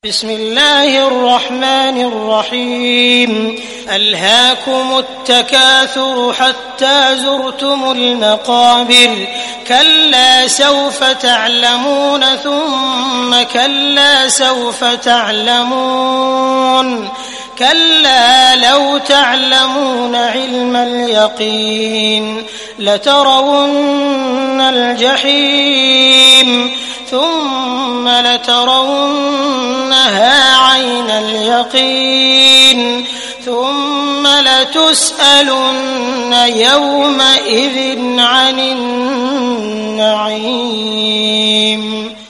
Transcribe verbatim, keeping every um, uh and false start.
بسم الله الرحمن الرحيم ألهاكم التكاثر حتى زرتم المقابر كلا سوف تعلمون ثم كلا سوف تعلمون كلا لو تعلمون علم اليقين لترون الجحيم ثم لترونها عين اليقين ثم لتسألن يومئذ عن النعيم.